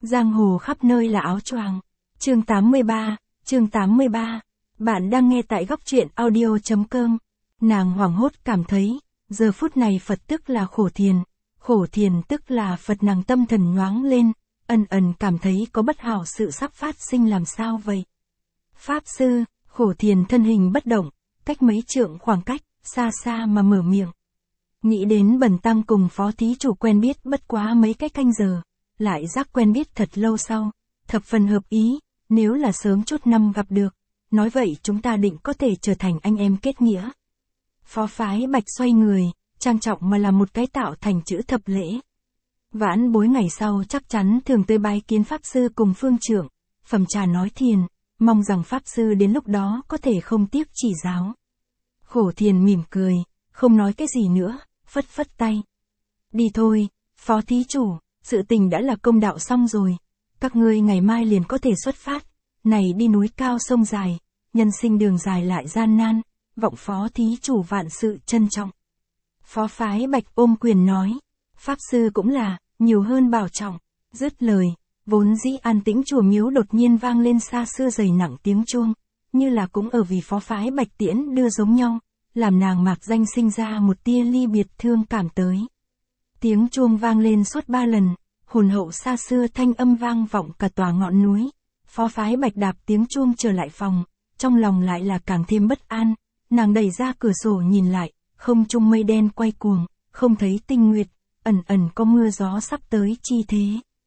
Giang hồ khắp nơi là áo choàng. Chương 83. Bạn đang nghe tại góc truyện audio.com. Nàng hoảng hốt cảm thấy, giờ phút này Phật tức là khổ thiền tức là Phật, nàng tâm thần nhoáng lên, ẩn cảm thấy có bất hảo sự sắp phát sinh. Làm sao vậy? Pháp sư, khổ thiền thân hình bất động, cách mấy trượng khoảng cách, xa xa mà mở miệng. Nghĩ đến Bần tăng cùng phó thí chủ quen biết bất quá mấy cái canh giờ, lại giác quen biết thật lâu sau, thập phần hợp ý, nếu là sớm chút năm gặp được, nói vậy chúng ta định có thể trở thành anh em kết nghĩa. Phó phái Bạch xoay người, trang trọng mà làm một cái tạo thành chữ thập lễ. Vãn bối ngày sau chắc chắn thường tới bái kiến Pháp sư cùng phương trưởng, phẩm trà nói thiền, mong rằng Pháp sư đến lúc đó có thể không tiếc chỉ giáo. Khổ thiền mỉm cười, không nói cái gì nữa, phất tay. Đi thôi, phó thí chủ, sự tình đã là công đạo xong rồi, các ngươi ngày mai liền có thể xuất phát, này đi núi cao sông dài, nhân sinh đường dài lại gian nan, vọng phó thí chủ vạn sự trân trọng. Phó phái Bạch ôm quyền nói, Pháp sư cũng là, nhiều hơn bảo trọng. Dứt lời, vốn dĩ an tĩnh chùa miếu đột nhiên vang lên xa xưa dày nặng tiếng chuông, như là cũng ở vì phó phái Bạch tiễn đưa giống nhau, làm nàng mạc danh sinh ra một tia ly biệt thương cảm tới. Tiếng chuông vang lên suốt 3 lần, hồn hậu xa xưa thanh âm vang vọng cả tòa ngọn núi. Phó phái Bạch đạp tiếng chuông trở lại phòng, trong lòng lại là càng thêm bất an, nàng đẩy ra cửa sổ nhìn lại, không trung mây đen quay cuồng, không thấy tinh nguyệt, ẩn có mưa gió sắp tới chi thế.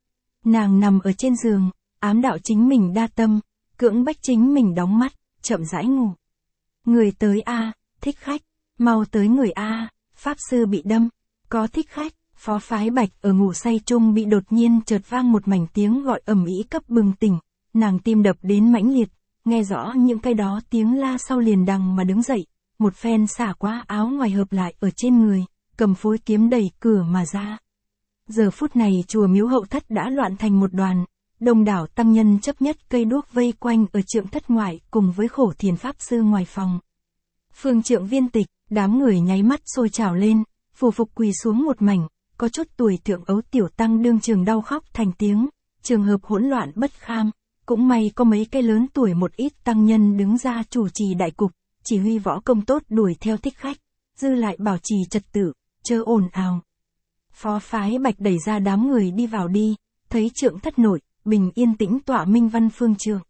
Nàng nằm ở trên giường, ám đạo chính mình đa tâm, cưỡng bách chính mình đóng mắt, chậm rãi ngủ. Người tới a, thích khách, mau tới người a, Pháp sư bị đâm, có thích khách. Phó phái Bạch ở ngủ say chung bị đột nhiên chợt vang một mảnh tiếng gọi ầm ĩ cấp bừng tỉnh, nàng tim đập đến mãnh liệt, nghe rõ những cái đó tiếng la sau liền đằng mà đứng dậy, một phen xả qua áo ngoài hợp lại ở trên người, cầm phối kiếm đẩy cửa mà ra. Giờ phút này chùa miếu hậu thất đã loạn thành một đoàn, đông đảo tăng nhân chấp nhất cây đuốc vây quanh ở trượng thất ngoại cùng với khổ thiền Pháp sư ngoài phòng. Phương trượng viên tịch, đám người nháy mắt sôi trào lên, phù phục quỳ xuống một mảnh. Có chút tuổi thượng ấu tiểu tăng đương trường đau khóc thành tiếng, trường hợp hỗn loạn bất kham, cũng may có mấy cái lớn tuổi một ít tăng nhân đứng ra chủ trì đại cục, chỉ huy võ công tốt đuổi theo thích khách, dư lại bảo trì trật tự, chớ ồn ào. Phó phái Bạch đẩy ra đám người đi vào đi, thấy trượng thất nội, bình yên tĩnh tọa minh văn phương trượng.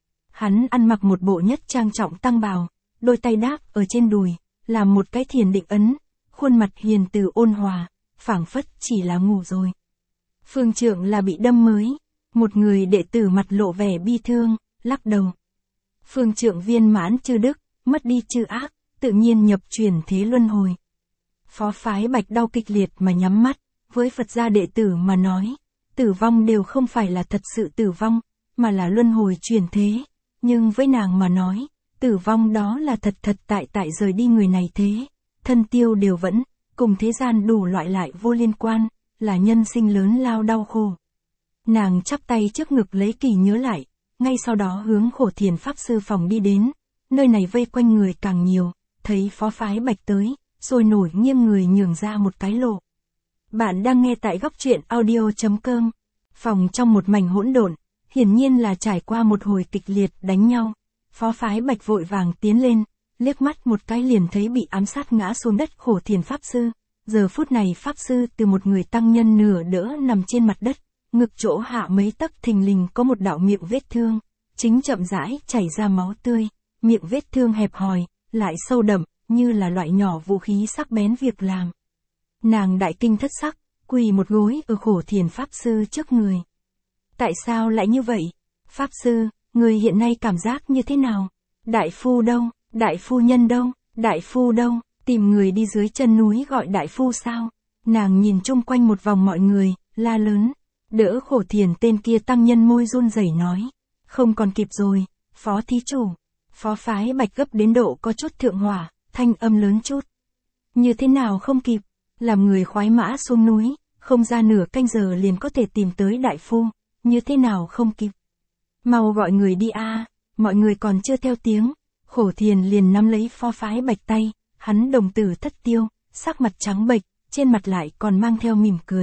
Hắn ăn mặc một bộ nhất trang trọng tăng bào, đôi tay đáp ở trên đùi, làm một cái thiền định ấn, khuôn mặt hiền từ ôn hòa. Phảng phất chỉ là ngủ rồi. Phương trượng là bị đâm mới, một người đệ tử mặt lộ vẻ bi thương, lắc đầu. Phương trượng viên mãn chư đức, mất đi chư ác, tự nhiên nhập chuyển thế luân hồi. Phó phái Bạch đau kịch liệt mà nhắm mắt, với Phật gia đệ tử mà nói, tử vong đều không phải là thật sự tử vong, mà là luân hồi chuyển thế, nhưng với nàng mà nói, tử vong đó là thật tại rời đi người này thế, thân tiêu đều vẫn. Cùng thế gian đủ loại lại vô liên quan, là nhân sinh lớn lao đau khổ. Nàng chắp tay trước ngực lấy kỳ nhớ lại, ngay sau đó hướng khổ thiền Pháp sư phòng đi đến, nơi này vây quanh người càng nhiều, thấy phó phái Bạch tới, sôi nổi nghiêng người nhường ra một cái lộ. Bạn đang nghe tại góc truyện audio.com, phòng trong một mảnh hỗn độn, hiển nhiên là trải qua một hồi kịch liệt đánh nhau, phó phái Bạch vội vàng tiến lên. Liếc mắt một cái liền thấy bị ám sát ngã xuống đất khổ thiền Pháp sư. Giờ phút này Pháp sư từ một người tăng nhân nửa đỡ nằm trên mặt đất, ngực chỗ hạ mấy tấc thình lình có một đạo miệng vết thương, chính chậm rãi chảy ra máu tươi, miệng vết thương hẹp hòi, lại sâu đậm, như là loại nhỏ vũ khí sắc bén việc làm. Nàng đại kinh thất sắc, quỳ một gối ở khổ thiền Pháp sư trước người. Tại sao lại như vậy? Pháp sư, người hiện nay cảm giác như thế nào? Đại phu đâu? Đại phu nhân đâu? Đại phu đâu? Tìm người đi dưới chân núi gọi đại phu sao? Nàng nhìn chung quanh một vòng mọi người, la lớn. Đỡ khổ thiền tên kia tăng nhân môi run rẩy nói. Không còn kịp rồi, phó thí chủ. Phó phái Bạch gấp đến độ có chút thượng hỏa, thanh âm lớn chút. Như thế nào không kịp? Làm người khoái mã xuống núi, không ra nửa canh giờ liền có thể tìm tới đại phu. Như thế nào không kịp? Mau gọi người đi a. Mọi người còn chưa theo tiếng. Khổ thiền liền nắm lấy phó phái Bạch tay, hắn đồng tử thất tiêu, sắc mặt trắng bệch, trên mặt lại còn mang theo mỉm cười,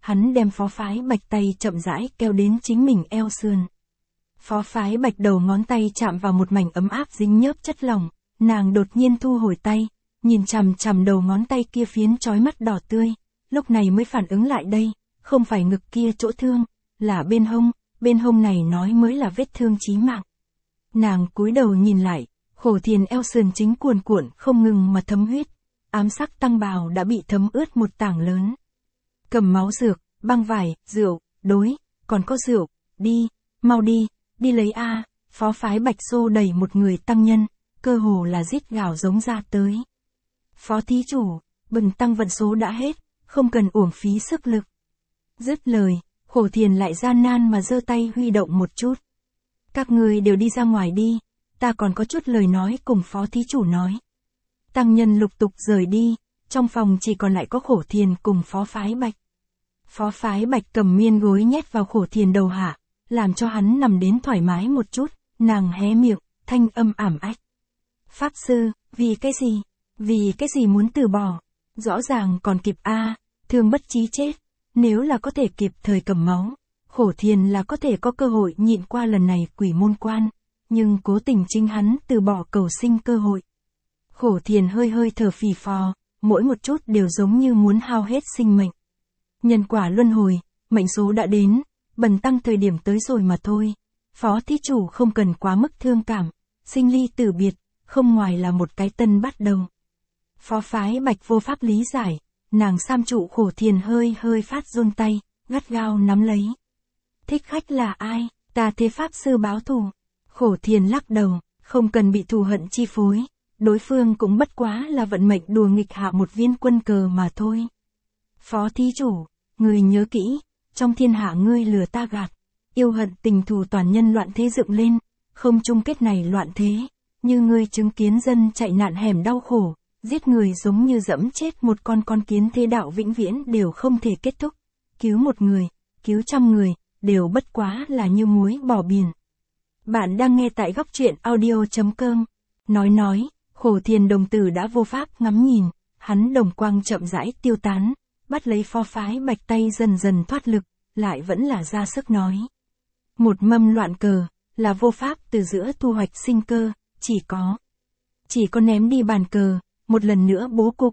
hắn đem Phó Phái Bạch tay chậm rãi kéo đến chính mình eo sườn. Phó Phái Bạch đầu ngón tay chạm vào một mảnh ấm áp dính nhớp chất lỏng, nàng đột nhiên thu hồi tay, nhìn chằm chằm đầu ngón tay kia phiến chói mắt đỏ tươi, lúc này mới phản ứng lại đây, không phải ngực kia chỗ thương, là bên hông này nói mới là vết thương chí mạng. Nàng cúi đầu nhìn lại, Khổ Thiền eo sườn chính cuồn cuộn không ngừng mà thấm huyết, ám sắc tăng bào đã bị thấm ướt một tảng lớn. Cầm máu dược, băng vải, rượu, đối, còn có rượu, đi, mau đi, đi lấy a. Phó Phái Bạch xô đẩy một người tăng nhân, cơ hồ là rít gào giống ra tới. Phó thí chủ, bần tăng vận số đã hết, không cần uổng phí sức lực. Dứt lời, Khổ Thiền lại gian nan mà giơ tay huy động một chút. Các người đều đi ra ngoài đi, ta còn có chút lời nói cùng Phó thí chủ nói. Tăng nhân lục tục rời đi, trong phòng chỉ còn lại có Khổ Thiền cùng Phó Phái Bạch. Phó Phái Bạch cầm miên gối nhét vào Khổ Thiền đầu hạ, làm cho hắn nằm đến thoải mái một chút, nàng hé miệng, thanh âm ảm ách. Pháp sư, vì cái gì muốn từ bỏ? Rõ ràng còn kịp a, thương bất chí chết, nếu là có thể kịp thời cầm máu, Khổ Thiền là có thể có cơ hội nhịn qua lần này quỷ môn quan, nhưng cố tình chính hắn từ bỏ cầu sinh cơ hội. Khổ Thiền hơi hơi thở phì phò, mỗi một chút đều giống như muốn hao hết sinh mệnh. Nhân quả luân hồi, mệnh số đã đến, bần tăng thời điểm tới rồi mà thôi. Phó thí chủ không cần quá mức thương cảm, sinh ly tử biệt, không ngoài là một cái tân bắt đầu. Phó Phái Bạch vô pháp lý giải, nàng sam trụ Khổ Thiền hơi hơi phát run tay, gắt gao nắm lấy. Thích khách là ai? Ta thế pháp sư báo thù. Khổ Thiền lắc đầu, không cần bị thù hận chi phối, đối phương cũng bất quá là vận mệnh đùa nghịch hạ một viên quân cờ mà thôi. Phó thí chủ, người nhớ kỹ, trong thiên hạ ngươi lừa ta gạt, yêu hận tình thù toàn nhân loạn thế dựng lên, không chung kết này loạn thế, như ngươi chứng kiến dân chạy nạn hẻm đau khổ, giết người giống như dẫm chết một con kiến, thế đạo vĩnh viễn đều không thể kết thúc, cứu một người, cứu trăm người, đều bất quá là như muối bỏ biển. Bạn đang nghe tại góc truyện audio.com. Nói, Khổ Thiền đồng tử đã vô pháp ngắm nhìn, hắn đồng quang chậm rãi tiêu tán, bắt lấy Phó Phái Bạch tay dần dần thoát lực, lại vẫn là ra sức nói. Một mâm loạn cờ, là vô pháp từ giữa thu hoạch sinh cơ, chỉ có ném đi bàn cờ, một lần nữa bố cục.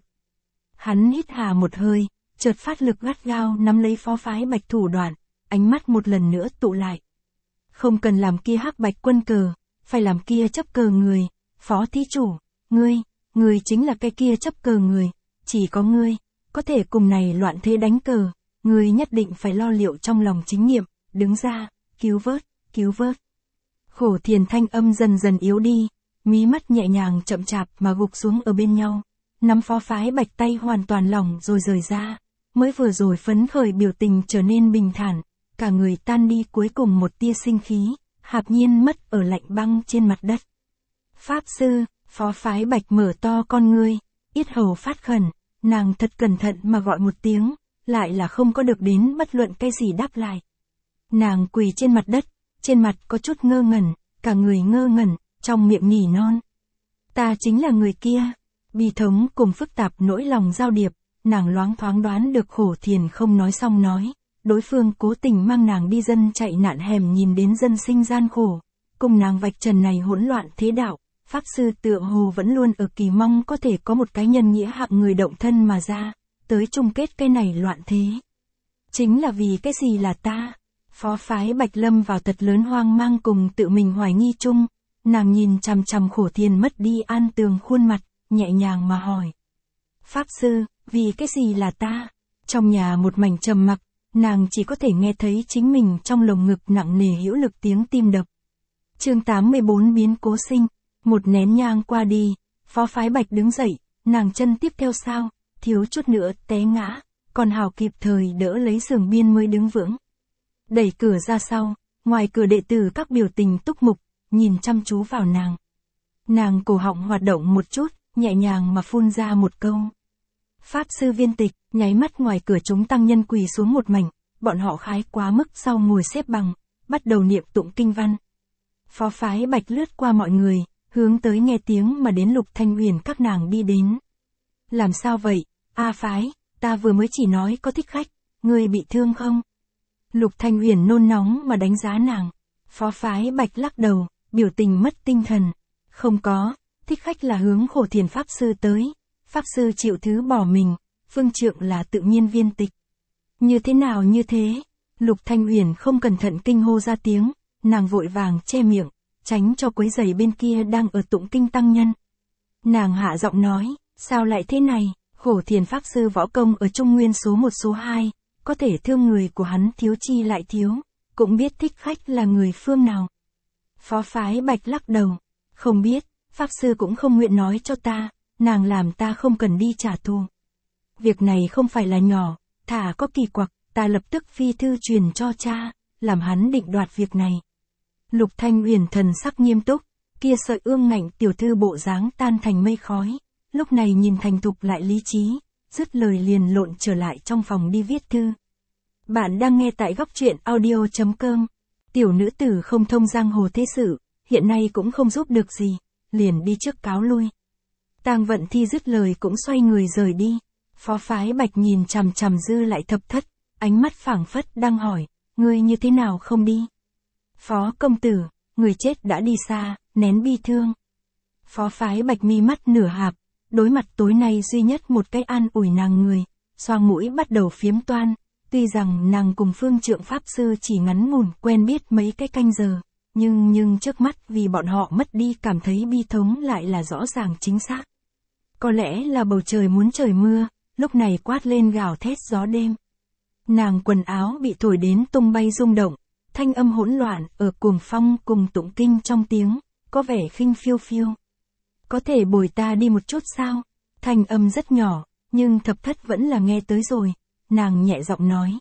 Hắn hít hà một hơi, chợt phát lực gắt gao nắm lấy Phó Phái Bạch thủ đoạn, ánh mắt một lần nữa tụ lại. Không cần làm kia hắc bạch quân cờ, phải làm kia chấp cờ người. Phó thí chủ, ngươi chính là cái kia chấp cờ người, chỉ có ngươi có thể cùng này loạn thế đánh cờ, ngươi nhất định phải lo liệu trong lòng chính nghiệm, đứng ra, cứu vớt. Khổ Thiền thanh âm dần dần yếu đi, mí mắt nhẹ nhàng chậm chạp mà gục xuống ở bên nhau, nắm Phó Phái Bạch tay hoàn toàn lỏng rồi rời ra, mới vừa rồi phấn khởi biểu tình trở nên bình thản, cả người tan đi cuối cùng một tia sinh khí, hạp nhiên mất ở lạnh băng trên mặt đất. Pháp sư, Phó Phái Bạch mở to con ngươi, yết hầu phát khẩn, nàng thật cẩn thận mà gọi một tiếng, lại là không có được đến bất luận cái gì đáp lại. Nàng quỳ trên mặt đất, trên mặt có chút ngơ ngẩn, cả người ngơ ngẩn, trong miệng nỉ non. Ta chính là người kia. Bi thống cùng phức tạp nỗi lòng giao điệp, nàng loáng thoáng đoán được Khổ Thiền không nói xong nói, đối phương cố tình mang nàng đi dân chạy nạn hẻm nhìn đến dân sinh gian khổ, cùng nàng vạch trần này hỗn loạn thế đạo. Pháp sư tựa hồ vẫn luôn ở kỳ mong có thể có một cái nhân nghĩa hạng người động thân mà ra, tới chung kết cái này loạn thế. Chính là vì cái gì là ta? Phó Phái Bạch lâm vào thật lớn hoang mang cùng tự mình hoài nghi chung, nàng nhìn chằm chằm Khổ Thiền mất đi an tường khuôn mặt, nhẹ nhàng mà hỏi. Pháp sư, vì cái gì là ta? Trong nhà một mảnh trầm mặc, nàng chỉ có thể nghe thấy chính mình trong lồng ngực nặng nề hữu lực tiếng tim đập. Chương 84 biến cố sinh. Một nén nhang qua đi, Phó Phái Bạch đứng dậy, nàng chân tiếp theo sao, thiếu chút nữa té ngã, còn hào kịp thời đỡ lấy giường biên mới đứng vững. Đẩy cửa ra sau, ngoài cửa đệ tử các biểu tình túc mục, nhìn chăm chú vào nàng. Nàng cổ họng hoạt động một chút, nhẹ nhàng mà phun ra một câu. Pháp sư Viên Tịch, nháy mắt ngoài cửa chúng tăng nhân quỳ xuống một mảnh, bọn họ khái quá mức sau ngồi xếp bằng, bắt đầu niệm tụng kinh văn. Phó Phái Bạch lướt qua mọi người, hướng tới nghe tiếng mà đến Lục Thanh Huyền các nàng đi đến. Làm sao vậy, A Phái, ta vừa mới chỉ nói có thích khách, ngươi bị thương không? Lục Thanh Uyển nôn nóng mà đánh giá nàng. Phó Phái Bạch lắc đầu, biểu tình mất tinh thần. Không có, thích khách là hướng Khổ Thiền Pháp Sư tới. Pháp Sư chịu thứ bỏ mình, phương trượng là tự nhiên viên tịch. Như thế nào như thế? Lục Thanh Uyển không cẩn thận kinh hô ra tiếng, nàng vội vàng che miệng, tránh cho quấy rầy bên kia đang ở tụng kinh tăng nhân. Nàng hạ giọng nói, sao lại thế này, Khổ Thiền Pháp Sư võ công ở Trung Nguyên số 1 số 2, có thể thương người của hắn thiếu chi lại thiếu, cũng biết thích khách là người phương nào. Phó Phái Bạch lắc đầu, không biết, Pháp Sư cũng không nguyện nói cho ta, nàng làm ta không cần đi trả thù. Việc này không phải là nhỏ, thả có kỳ quặc, ta lập tức phi thư truyền cho cha, làm hắn định đoạt việc này. Lục Thanh Uyển thần sắc nghiêm túc, kia sợi ương ngạnh tiểu thư bộ dáng tan thành mây khói, lúc này nhìn thành thục lại lý trí, dứt lời liền lộn trở lại trong phòng đi viết thư. Bạn đang nghe tại góc truyện audio.com. Tiểu nữ tử không thông giang hồ thế sự, hiện nay cũng không giúp được gì, liền đi trước cáo lui. Tang Vận Thi dứt lời cũng xoay người rời đi. Phó Phái Bạch nhìn chằm chằm Dư Lại Thập Thất, ánh mắt phảng phất đang hỏi, ngươi như thế nào không đi? Phó công tử, người chết đã đi xa, nén bi thương. Phó Phái Bạch mi mắt nửa hạp, đối mặt tối nay duy nhất một cái an ủi nàng người, xoang mũi bắt đầu phiếm toan. Tuy rằng nàng cùng phương trượng Pháp Sư chỉ ngắn ngủn quen biết mấy cái canh giờ, nhưng trước mắt vì bọn họ mất đi cảm thấy bi thống lại là rõ ràng chính xác. Có lẽ là bầu trời muốn trời mưa, lúc này quát lên gào thét gió đêm. Nàng quần áo bị thổi đến tung bay rung động, thanh âm hỗn loạn ở cuồng phong cùng tụng kinh trong tiếng, có vẻ khinh phiêu phiêu. Có thể bồi ta đi một chút sao? Thanh âm rất nhỏ, nhưng Thập Thất vẫn là nghe tới rồi. Nàng nhẹ giọng nói.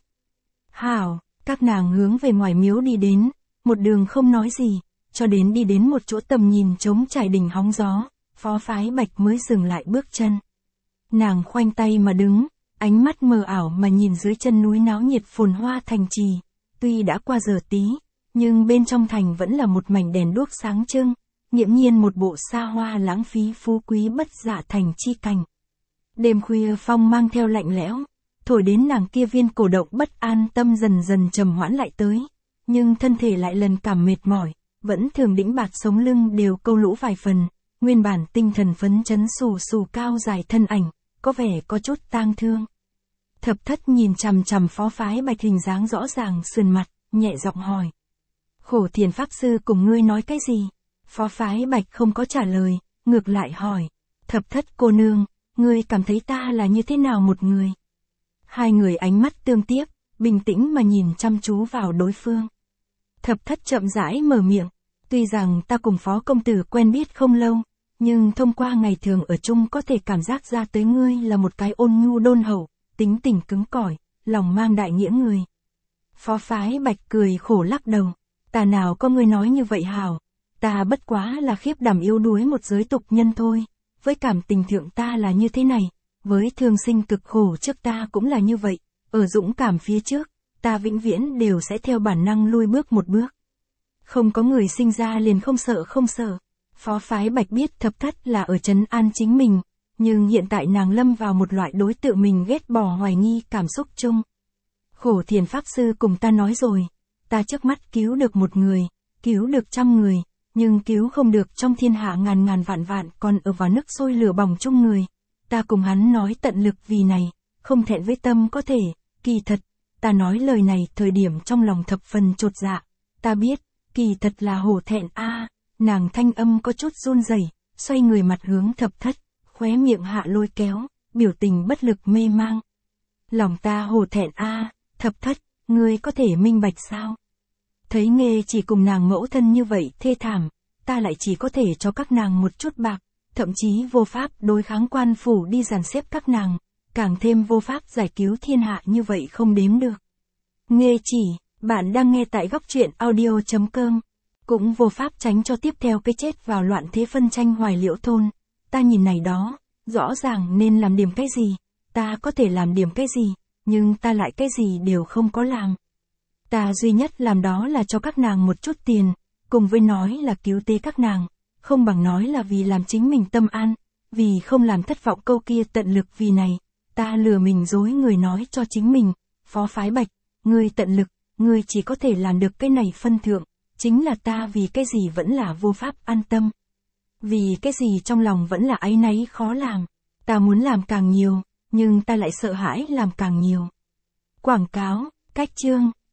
Hảo, các nàng hướng về ngoài miếu đi đến, một đường không nói gì, cho đến đi đến một chỗ tầm nhìn trống trải đỉnh hóng gió, Phó Phái Bạch mới dừng lại bước chân. Nàng khoanh tay mà đứng, ánh mắt mờ ảo mà nhìn dưới chân núi náo nhiệt phồn hoa thành trì, tuy đã qua giờ tí, nhưng bên trong thành vẫn là một mảnh đèn đuốc sáng trưng, nghiễm nhiên một bộ xa hoa lãng phí phú quý bất dạ thành chi cảnh. Đêm khuya phong mang theo lạnh lẽo, thổi đến nàng kia viên cổ động bất an tâm dần dần trầm hoãn lại tới, nhưng thân thể lại lần cảm mệt mỏi, vẫn thường đĩnh bạt sống lưng đều câu lũ vài phần, nguyên bản tinh thần phấn chấn xù xù cao dài thân ảnh, có vẻ có chút tang thương. Thập Thất nhìn chằm chằm Phó Phái Bạch hình dáng rõ ràng sườn mặt, nhẹ giọng hỏi. Khổ Thiền Pháp Sư cùng ngươi nói cái gì? Phó Phái Bạch không có trả lời, ngược lại hỏi. Thập Thất cô nương, ngươi cảm thấy ta là như thế nào một người? Hai người ánh mắt tương tiếp, bình tĩnh mà nhìn chăm chú vào đối phương. Thập Thất chậm rãi mở miệng, tuy rằng ta cùng Phó công tử quen biết không lâu, nhưng thông qua ngày thường ở chung có thể cảm giác ra tới ngươi là một cái ôn nhu đôn hậu, tính tình cứng cỏi, lòng mang đại nghĩa người. Phó Phái Bạch cười khổ lắc đầu, ta nào có ngươi nói như vậy hảo, ta bất quá là khiếp đảm yếu đuối một giới tục nhân thôi, với cảm tình thượng ta là như thế này, với thương sinh cực khổ trước ta cũng là như vậy, ở dũng cảm phía trước, ta vĩnh viễn đều sẽ theo bản năng lui bước một bước. Không có người sinh ra liền không sợ. Phó Phái Bạch biết Thập Thất là ở trấn an chính mình, nhưng hiện tại nàng lâm vào một loại đối tượng mình ghét bỏ hoài nghi cảm xúc chung. Khổ Thiền Pháp Sư cùng ta nói rồi, ta trước mắt cứu được một người, cứu được 100 người, nhưng cứu không được trong thiên hạ ngàn vạn còn ở vào nước sôi lửa bỏng chung người. Ta cùng hắn nói tận lực vì này, không thẹn với tâm có thể, kỳ thật, ta nói lời này thời điểm trong lòng thập phần chột dạ, ta biết, kỳ thật là hổ thẹn a. Nàng thanh âm có chút run rẩy, xoay người mặt hướng Thập Thất, khóe miệng hạ lôi kéo, biểu tình bất lực mê mang. Lòng ta hổ thẹn a, Thập Thất, ngươi có thể minh bạch sao? Thấy Nghê chỉ cùng nàng mẫu thân như vậy thê thảm, ta lại chỉ có thể cho các nàng một chút bạc, thậm chí vô pháp đối kháng quan phủ đi dàn xếp các nàng, càng thêm vô pháp giải cứu thiên hạ như vậy không đếm được. Nghê chỉ, bạn đang nghe tại góc truyện audio.com. Cũng vô pháp tránh cho tiếp theo cái chết vào loạn thế phân tranh Hoài Liễu thôn. Ta nhìn này đó, rõ ràng nên làm điểm cái gì, ta có thể làm điểm cái gì, nhưng ta lại cái gì đều không có làm. Ta duy nhất làm đó là cho các nàng một chút tiền, cùng với nói là cứu tế các nàng, không bằng nói là vì làm chính mình tâm an, vì không làm thất vọng câu kia tận lực vì này, ta lừa mình dối người nói cho chính mình, Phó Phái Bạch, ngươi tận lực, ngươi chỉ có thể làm được cái này phân thượng, chính là ta vì cái gì vẫn là vô pháp an tâm. Vì cái gì trong lòng vẫn là áy náy khó làm. Ta muốn làm càng nhiều, nhưng ta lại sợ hãi làm càng nhiều. Quảng cáo, cách chương.